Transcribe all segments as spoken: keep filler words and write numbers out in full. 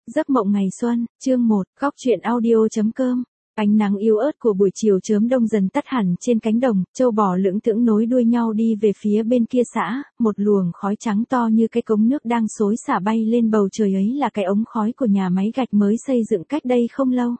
Giấc mộng ngày xuân, chương một, góc truyện audio.com. Ánh nắng yếu ớt của buổi chiều chớm đông dần tắt hẳn trên cánh đồng, trâu bò lững thững nối đuôi nhau đi về phía bên kia xã, một luồng khói trắng to như cái cống nước đang xối xả bay lên bầu trời ấy là cái ống khói của nhà máy gạch mới xây dựng cách đây không lâu.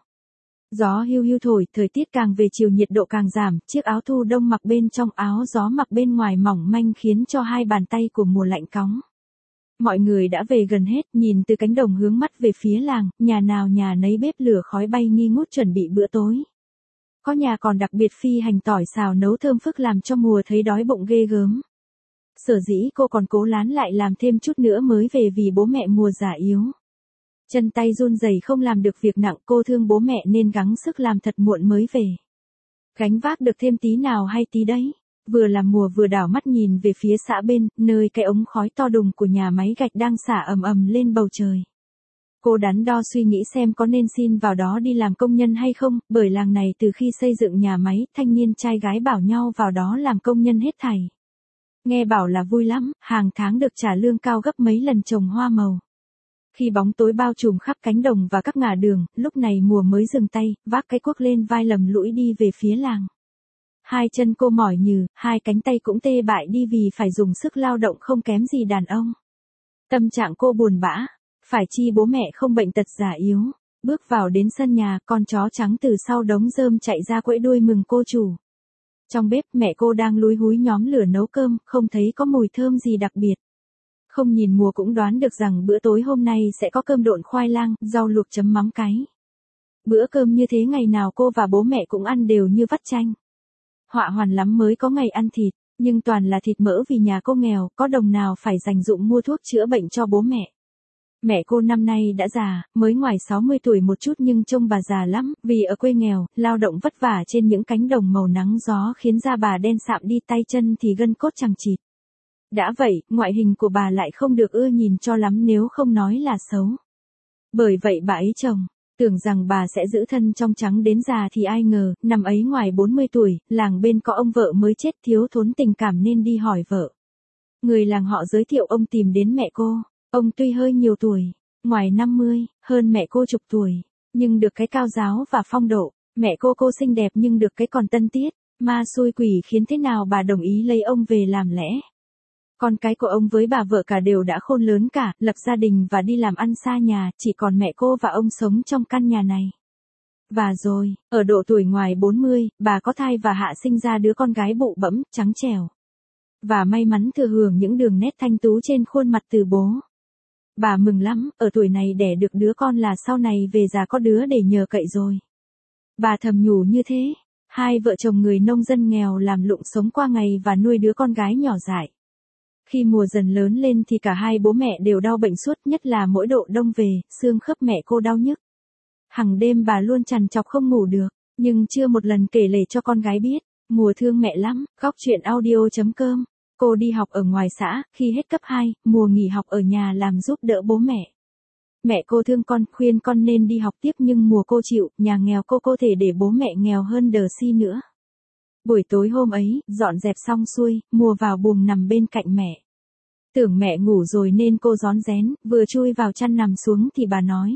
Gió hiu hiu thổi, thời tiết càng về chiều nhiệt độ càng giảm, chiếc áo thu đông mặc bên trong áo gió mặc bên ngoài mỏng manh khiến cho hai bàn tay của mùa lạnh cóng. Mọi người đã về gần hết, nhìn từ cánh đồng hướng mắt về phía làng, nhà nào nhà nấy bếp lửa khói bay nghi ngút chuẩn bị bữa tối. Có nhà còn đặc biệt phi hành tỏi xào nấu thơm phức làm cho mùa thấy đói bụng ghê gớm. Sở dĩ cô còn cố lán lại làm thêm chút nữa mới về vì bố mẹ mùa già yếu. Chân tay run rẩy không làm được việc nặng, cô thương bố mẹ nên gắng sức làm thật muộn mới về. Gánh vác được thêm tí nào hay tí đấy. Vừa làm mùa vừa đảo mắt nhìn về phía xã bên, nơi cái ống khói to đùng của nhà máy gạch đang xả ầm ầm lên bầu trời. Cô đắn đo suy nghĩ xem có nên xin vào đó đi làm công nhân hay không, bởi làng này từ khi xây dựng nhà máy, thanh niên trai gái bảo nhau vào đó làm công nhân hết thảy. Nghe bảo là vui lắm, hàng tháng được trả lương cao gấp mấy lần trồng hoa màu. Khi bóng tối bao trùm khắp cánh đồng và các ngả đường, lúc này mùa mới dừng tay, vác cái cuốc lên vai lầm lũi đi về phía làng. Hai chân cô mỏi nhừ, hai cánh tay cũng tê bại đi vì phải dùng sức lao động không kém gì đàn ông. Tâm trạng cô buồn bã, phải chi bố mẹ không bệnh tật già yếu. Bước vào đến sân nhà, con chó trắng từ sau đống rơm chạy ra quẫy đuôi mừng cô chủ. Trong bếp mẹ cô đang lúi húi nhóm lửa nấu cơm, không thấy có mùi thơm gì đặc biệt. Không nhìn mùa cũng đoán được rằng bữa tối hôm nay sẽ có cơm độn khoai lang, rau luộc chấm mắm cái. Bữa cơm như thế ngày nào cô và bố mẹ cũng ăn đều như vắt chanh. Họa hoàn lắm mới có ngày ăn thịt, nhưng toàn là thịt mỡ vì nhà cô nghèo, có đồng nào phải dành dụm mua thuốc chữa bệnh cho bố mẹ. Mẹ cô năm nay đã già, mới ngoài sáu mươi tuổi một chút nhưng trông bà già lắm, vì ở quê nghèo, lao động vất vả trên những cánh đồng màu nắng gió khiến da bà đen sạm đi, tay chân thì gân cốt chằng chịt. Đã vậy, ngoại hình của bà lại không được ưa nhìn cho lắm nếu không nói là xấu. Bởi vậy bà ấy chồng. Tưởng rằng bà sẽ giữ thân trong trắng đến già thì ai ngờ, năm ấy ngoài bốn mươi tuổi, làng bên có ông vợ mới chết thiếu thốn tình cảm nên đi hỏi vợ. Người làng họ giới thiệu ông tìm đến mẹ cô, ông tuy hơi nhiều tuổi, ngoài năm mươi, hơn mẹ cô chục tuổi, nhưng được cái cao giáo và phong độ, mẹ cô cô xinh đẹp nhưng được cái còn tân tiết, ma xui quỷ khiến thế nào bà đồng ý lấy ông về làm lẽ. Con cái của ông với bà vợ cả đều đã khôn lớn cả, lập gia đình và đi làm ăn xa nhà, chỉ còn mẹ cô và ông sống trong căn nhà này. Và rồi, ở độ tuổi ngoài bốn mươi, bà có thai và hạ sinh ra đứa con gái bụ bẫm, trắng trẻo. Và may mắn thừa hưởng những đường nét thanh tú trên khuôn mặt từ bố. Bà mừng lắm, ở tuổi này đẻ được đứa con là sau này về già có đứa để nhờ cậy rồi. Bà thầm nhủ như thế, hai vợ chồng người nông dân nghèo làm lụng sống qua ngày và nuôi đứa con gái nhỏ dại. Khi mùa dần lớn lên thì cả hai bố mẹ đều đau bệnh suốt, nhất là mỗi độ đông về, xương khớp mẹ cô đau nhức. Hằng đêm bà luôn trằn trọc không ngủ được, nhưng chưa một lần kể lể cho con gái biết. Mùa thương mẹ lắm, góc truyện audio.com. Cô đi học ở ngoài xã, khi hết cấp hai, mùa nghỉ học ở nhà làm giúp đỡ bố mẹ. Mẹ cô thương con, khuyên con nên đi học tiếp nhưng mùa cô chịu, nhà nghèo cô cô thể để bố mẹ nghèo hơn đờ si nữa. Buổi tối hôm ấy, dọn dẹp xong xuôi, mùa vào buồng nằm bên cạnh mẹ. Tưởng mẹ ngủ rồi nên cô rón rén, vừa chui vào chăn nằm xuống thì bà nói.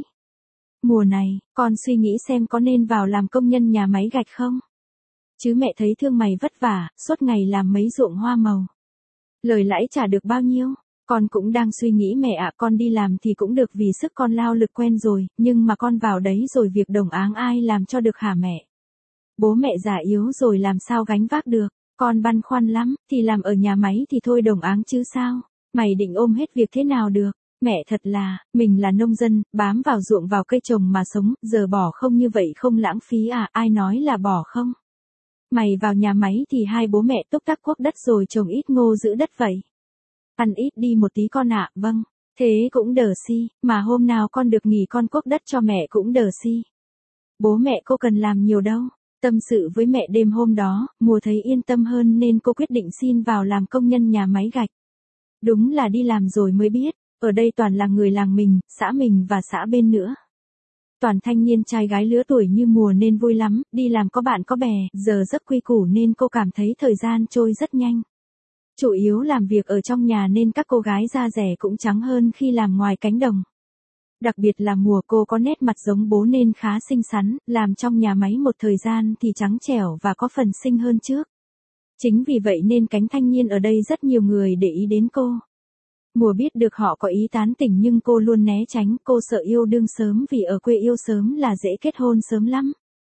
Mùa này, con suy nghĩ xem có nên vào làm công nhân nhà máy gạch không? Chứ mẹ thấy thương mày vất vả, suốt ngày làm mấy ruộng hoa màu. Lời lãi trả được bao nhiêu? Con cũng đang suy nghĩ mẹ ạ, con đi làm thì cũng được vì sức con lao lực quen rồi, nhưng mà con vào đấy rồi việc đồng áng ai làm cho được hả mẹ? Bố mẹ già yếu rồi làm sao gánh vác được, con băn khoăn lắm, thì làm ở nhà máy thì thôi đồng áng chứ sao, mày định ôm hết việc thế nào được, mẹ thật là, mình là nông dân, bám vào ruộng vào cây trồng mà sống, giờ bỏ không như vậy không lãng phí à, ai nói là bỏ không. Mày vào nhà máy thì hai bố mẹ túc tắc cuốc đất rồi trồng ít ngô giữ đất vậy. Ăn ít đi một tí con ạ, vâng, thế cũng đờ si, mà hôm nào con được nghỉ con cuốc đất cho mẹ cũng đờ si. Bố mẹ cô cần làm nhiều đâu. Tâm sự với mẹ đêm hôm đó, mùa thấy yên tâm hơn nên cô quyết định xin vào làm công nhân nhà máy gạch. Đúng là đi làm rồi mới biết, ở đây toàn là người làng mình, xã mình và xã bên nữa. Toàn thanh niên trai gái lứa tuổi như mùa nên vui lắm, đi làm có bạn có bè, giờ giấc quy củ nên cô cảm thấy thời gian trôi rất nhanh. Chủ yếu làm việc ở trong nhà nên các cô gái da rẻ cũng trắng hơn khi làm ngoài cánh đồng. Đặc biệt là mùa, cô có nét mặt giống bố nên khá xinh xắn, làm trong nhà máy một thời gian thì trắng trẻo và có phần xinh hơn trước. Chính vì vậy nên cánh thanh niên ở đây rất nhiều người để ý đến cô. Mùa biết được họ có ý tán tỉnh nhưng cô luôn né tránh, cô sợ yêu đương sớm vì ở quê yêu sớm là dễ kết hôn sớm lắm.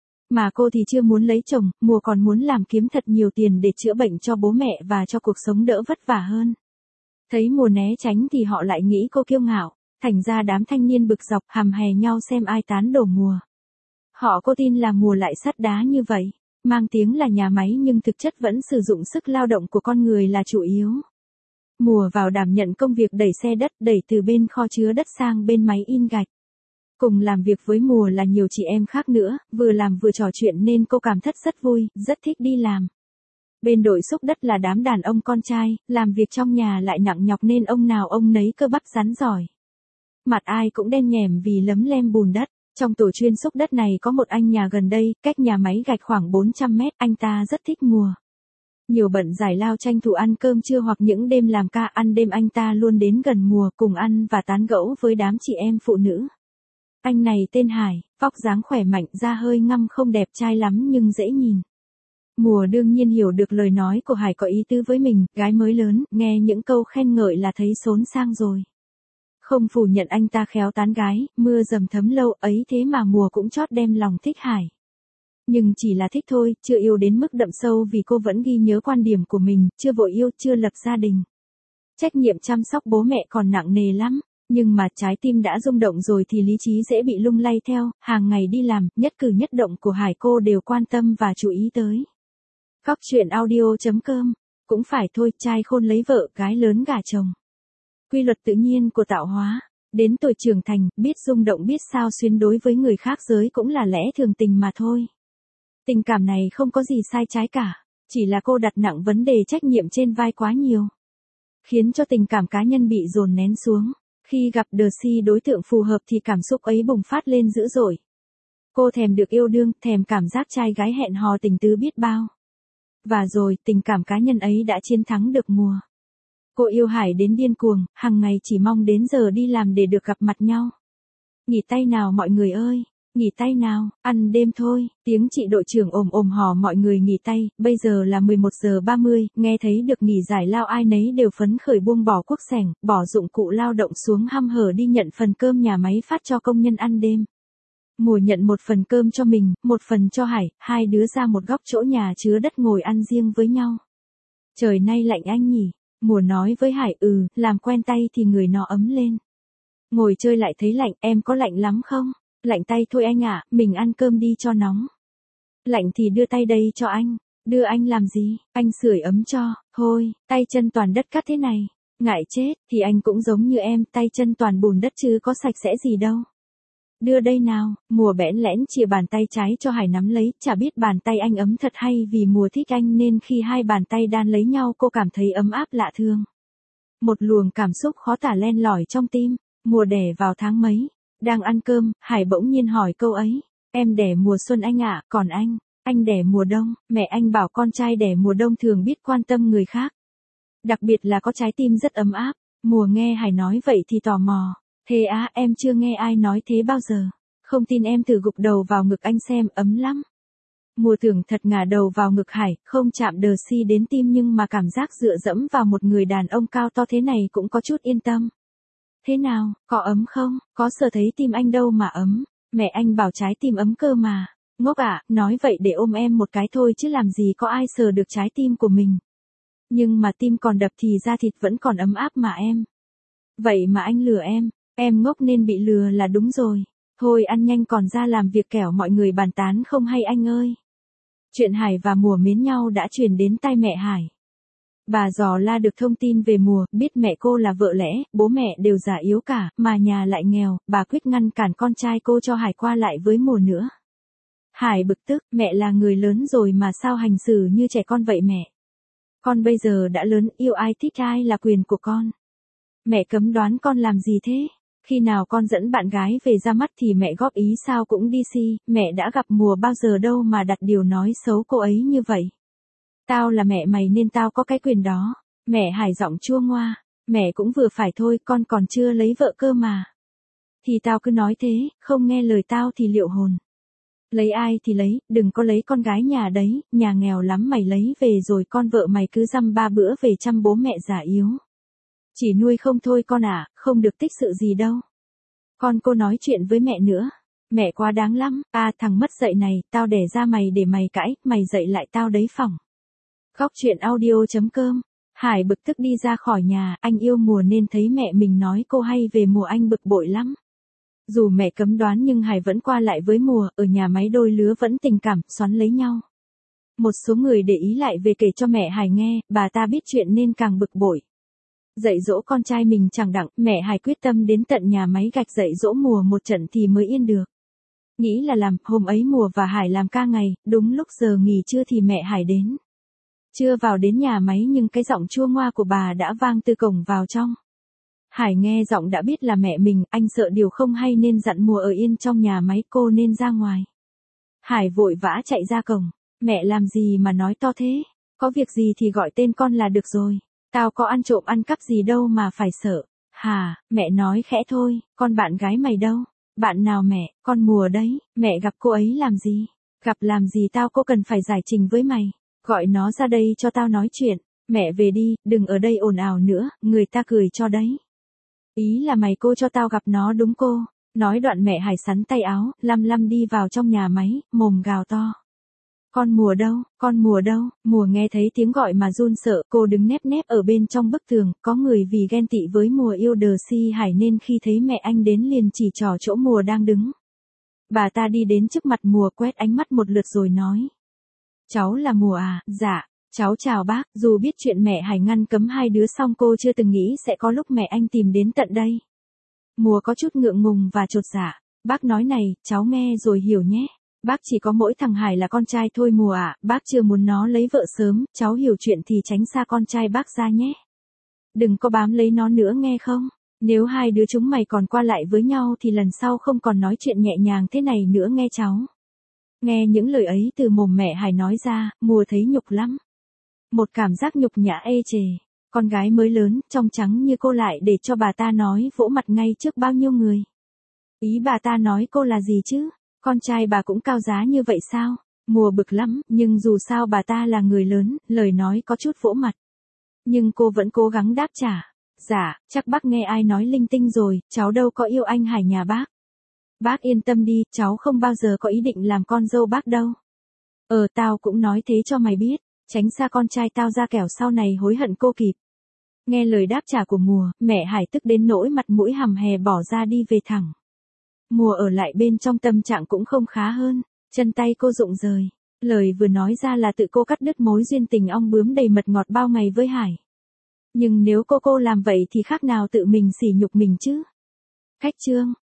Mà cô thì chưa muốn lấy chồng, mùa còn muốn làm kiếm thật nhiều tiền để chữa bệnh cho bố mẹ và cho cuộc sống đỡ vất vả hơn. Thấy mùa né tránh thì họ lại nghĩ cô kiêu ngạo, thành ra đám thanh niên bực dọc hằm hè nhau xem ai tán đổ mùa. Họ có tin là mùa lại sắt đá như vậy, mang tiếng là nhà máy nhưng thực chất vẫn sử dụng sức lao động của con người là chủ yếu. Mùa vào đảm nhận công việc đẩy xe đất, đẩy từ bên kho chứa đất sang bên máy in gạch. Cùng làm việc với mùa là nhiều chị em khác nữa, vừa làm vừa trò chuyện nên cô cảm thấy rất vui, rất thích đi làm. Bên đội xúc đất là đám đàn ông con trai, làm việc trong nhà lại nặng nhọc nên ông nào ông nấy cơ bắp rắn giỏi. Mặt ai cũng đen nhẻm vì lấm lem bùn đất. Trong tổ chuyên xúc đất này có một anh nhà gần đây, cách nhà máy gạch khoảng bốn trăm mét, anh ta rất thích mùa. Nhiều bận giải lao tranh thủ ăn cơm trưa hoặc những đêm làm ca ăn đêm anh ta luôn đến gần mùa cùng ăn và tán gẫu với đám chị em phụ nữ. Anh này tên Hải, vóc dáng khỏe mạnh, da hơi ngăm, không đẹp trai lắm nhưng dễ nhìn. Mùa đương nhiên hiểu được lời nói của Hải có ý tứ với mình, gái mới lớn, nghe những câu khen ngợi là thấy xốn sang rồi. Không phủ nhận anh ta khéo tán gái, mưa dầm thấm lâu ấy thế mà mùa cũng chót đem lòng thích Hải. Nhưng chỉ là thích thôi, chưa yêu đến mức đậm sâu vì cô vẫn ghi nhớ quan điểm của mình, chưa vội yêu, chưa lập gia đình. Trách nhiệm chăm sóc bố mẹ còn nặng nề lắm, nhưng mà trái tim đã rung động rồi thì lý trí dễ bị lung lay theo, hàng ngày đi làm, nhất cử nhất động của Hải cô đều quan tâm và chú ý tới. Cóc truyện audio chấm com, cũng phải thôi, trai khôn lấy vợ, gái lớn gả chồng. Quy luật tự nhiên của tạo hóa, đến tuổi trưởng thành, biết rung động biết sao xuyến đối với người khác giới cũng là lẽ thường tình mà thôi. Tình cảm này không có gì sai trái cả, chỉ là cô đặt nặng vấn đề trách nhiệm trên vai quá nhiều. Khiến cho tình cảm cá nhân bị dồn nén xuống. Khi gặp Đờ-Si đối tượng phù hợp thì cảm xúc ấy bùng phát lên dữ dội. Cô thèm được yêu đương, thèm cảm giác trai gái hẹn hò tình tứ biết bao. Và rồi, tình cảm cá nhân ấy đã chiến thắng được mùa. Cô yêu Hải đến điên cuồng, hàng ngày chỉ mong đến giờ đi làm để được gặp mặt nhau. Nghỉ tay nào mọi người ơi, nghỉ tay nào, ăn đêm thôi, tiếng chị đội trưởng ồm ồm hò mọi người nghỉ tay, bây giờ là mười một giờ ba mươi, nghe thấy được nghỉ giải lao ai nấy đều phấn khởi buông bỏ cuốc sẻng, bỏ dụng cụ lao động xuống hăm hở đi nhận phần cơm nhà máy phát cho công nhân ăn đêm. Mùa nhận một phần cơm cho mình, một phần cho Hải, hai đứa ra một góc chỗ nhà chứa đất ngồi ăn riêng với nhau. Trời nay lạnh anh nhỉ, mùa nói với Hải, ừ, làm quen tay thì người nó ấm lên. Ngồi chơi lại thấy lạnh, em có lạnh lắm không? Lạnh tay thôi anh ạ, mình ăn cơm đi cho nóng. Lạnh thì đưa tay đây cho anh. Đưa anh làm gì? Anh sưởi ấm cho. Thôi, tay chân toàn đất cát thế này. Ngại chết, thì anh cũng giống như em, tay chân toàn bùn đất chứ có sạch sẽ gì đâu. Đưa đây nào, mùa bẽn lẽn chìa bàn tay trái cho Hải nắm lấy, chả biết bàn tay anh ấm thật hay vì mùa thích anh nên khi hai bàn tay đan lấy nhau cô cảm thấy ấm áp lạ thường. Một luồng cảm xúc khó tả len lỏi trong tim, mùa đẻ vào tháng mấy. Đang ăn cơm, Hải bỗng nhiên hỏi câu ấy. Em đẻ mùa xuân anh ạ, còn anh, anh đẻ mùa đông. Mẹ anh bảo con trai đẻ mùa đông thường biết quan tâm người khác. Đặc biệt là có trái tim rất ấm áp. Mùa nghe Hải nói vậy thì tò mò. Thế á, em chưa nghe ai nói thế bao giờ. Không tin em thử gục đầu vào ngực anh xem, ấm lắm. Mùa tưởng thật ngả đầu vào ngực Hải, không chạm Đờ-Si đến tim nhưng mà cảm giác dựa dẫm vào một người đàn ông cao to thế này cũng có chút yên tâm. Thế nào, có ấm không? Có sờ thấy tim anh đâu mà ấm. Mẹ anh bảo trái tim ấm cơ mà. Ngốc ạ, à, nói vậy để ôm em một cái thôi chứ làm gì có ai sờ được trái tim của mình. Nhưng mà tim còn đập thì da thịt vẫn còn ấm áp mà em. Vậy mà anh lừa em. Em ngốc nên bị lừa là đúng rồi. Thôi ăn nhanh còn ra làm việc kẻo mọi người bàn tán không hay anh ơi. Chuyện Hải và mùa mến nhau đã truyền đến tai mẹ Hải. Bà dò la được thông tin về mùa, biết mẹ cô là vợ lẽ, bố mẹ đều già yếu cả, mà nhà lại nghèo, bà quyết ngăn cản con trai cô cho Hải qua lại với mùa nữa. Hải bực tức, mẹ là người lớn rồi mà sao hành xử như trẻ con vậy mẹ? Con bây giờ đã lớn, yêu ai thích ai là quyền của con. Mẹ cấm đoán con làm gì thế? Khi nào con dẫn bạn gái về ra mắt thì mẹ góp ý sao cũng đi si, mẹ đã gặp mùa bao giờ đâu mà đặt điều nói xấu cô ấy như vậy. Tao là mẹ mày nên tao có cái quyền đó. Mẹ Hải giọng chua ngoa. Mẹ cũng vừa phải thôi, con còn chưa lấy vợ cơ mà. Thì tao cứ nói thế, không nghe lời tao thì liệu hồn. Lấy ai thì lấy, đừng có lấy con gái nhà đấy, nhà nghèo lắm mày lấy về rồi con vợ mày cứ dăm ba bữa về chăm bố mẹ già yếu. Chỉ nuôi không thôi con ạ, không được tích sự gì đâu. Con cô nói chuyện với mẹ nữa. Mẹ quá đáng lắm, à thằng mất dạy này, tao đẻ ra mày để mày cãi, mày dạy lại tao đấy phỏng. Khóc chuyện audio chấm com. Hải bực tức đi ra khỏi nhà, anh yêu Mùa nên thấy mẹ mình nói cô hay về Mùa anh bực bội lắm. Dù mẹ cấm đoán nhưng Hải vẫn qua lại với Mùa, ở nhà máy đôi lứa vẫn tình cảm, xoắn lấy nhau. Một số người để ý lại về kể cho mẹ Hải nghe, bà ta biết chuyện nên càng bực bội. Dạy dỗ con trai mình chẳng đặng, mẹ Hải quyết tâm đến tận nhà máy gạch dạy dỗ Mùa một trận thì mới yên được. Nghĩ là làm, hôm ấy Mùa và Hải làm ca ngày, đúng lúc giờ nghỉ trưa thì mẹ Hải đến. Chưa vào đến nhà máy nhưng cái giọng chua ngoa của bà đã vang từ cổng vào trong. Hải nghe giọng đã biết là mẹ mình, anh sợ điều không hay nên dặn Mùa ở yên trong nhà máy, cô nên ra ngoài. Hải vội vã chạy ra cổng, mẹ làm gì mà nói to thế, có việc gì thì gọi tên con là được rồi, tao có ăn trộm ăn cắp gì đâu mà phải sợ. Hà, mẹ nói khẽ thôi, con bạn gái mày đâu? Bạn nào mẹ, con Mùa đấy, mẹ gặp cô ấy làm gì? Gặp làm gì tao cô cần phải giải trình với mày, gọi nó ra đây cho tao nói chuyện, mẹ về đi, đừng ở đây ồn ào nữa, người ta cười cho đấy. Ý là mày cô cho tao gặp nó đúng cô, nói đoạn mẹ Hải sắn tay áo, lăm lăm đi vào trong nhà máy, mồm gào to. Con Mùa đâu, con Mùa đâu, Mùa nghe thấy tiếng gọi mà run sợ, cô đứng nép nép ở bên trong bức tường, có người vì ghen tị với Mùa yêu đờ si Hải nên khi thấy mẹ anh đến liền chỉ trỏ chỗ Mùa đang đứng. Bà ta đi đến trước mặt Mùa quét ánh mắt một lượt rồi nói. Cháu là Mùa à, dạ, cháu chào bác, dù biết chuyện mẹ Hải ngăn cấm hai đứa xong cô chưa từng nghĩ sẽ có lúc mẹ anh tìm đến tận đây. Mùa có chút ngượng ngùng và chột dạ, bác nói này, cháu nghe rồi hiểu nhé. Bác chỉ có mỗi thằng Hải là con trai thôi Mùa ạ, à, bác chưa muốn nó lấy vợ sớm, cháu hiểu chuyện thì tránh xa con trai bác ra nhé. Đừng có bám lấy nó nữa nghe không? Nếu hai đứa chúng mày còn qua lại với nhau thì lần sau không còn nói chuyện nhẹ nhàng thế này nữa nghe cháu. Nghe những lời ấy từ mồm mẹ Hải nói ra, Mùa thấy nhục lắm. Một cảm giác nhục nhã ê chề. Con gái mới lớn, trong trắng như cô lại để cho bà ta nói vỗ mặt ngay trước bao nhiêu người. Ý bà ta nói cô là gì chứ? Con trai bà cũng cao giá như vậy sao? Mùa bực lắm, nhưng dù sao bà ta là người lớn, lời nói có chút vỗ mặt. Nhưng cô vẫn cố gắng đáp trả. Dạ, chắc bác nghe ai nói linh tinh rồi, cháu đâu có yêu anh Hải nhà bác. Bác yên tâm đi, cháu không bao giờ có ý định làm con dâu bác đâu. Ờ tao cũng nói thế cho mày biết, tránh xa con trai tao ra kẻo sau này hối hận cô kịp. Nghe lời đáp trả của Mùa, mẹ Hải tức đến nỗi mặt mũi hầm hè bỏ ra đi về thẳng. Mùa ở lại bên trong tâm trạng cũng không khá hơn, chân tay cô rụng rời. Lời vừa nói ra là tự cô cắt đứt mối duyên tình ong bướm đầy mật ngọt bao ngày với Hải. Nhưng nếu cô cô làm vậy thì khác nào tự mình sỉ nhục mình chứ. Khách chương.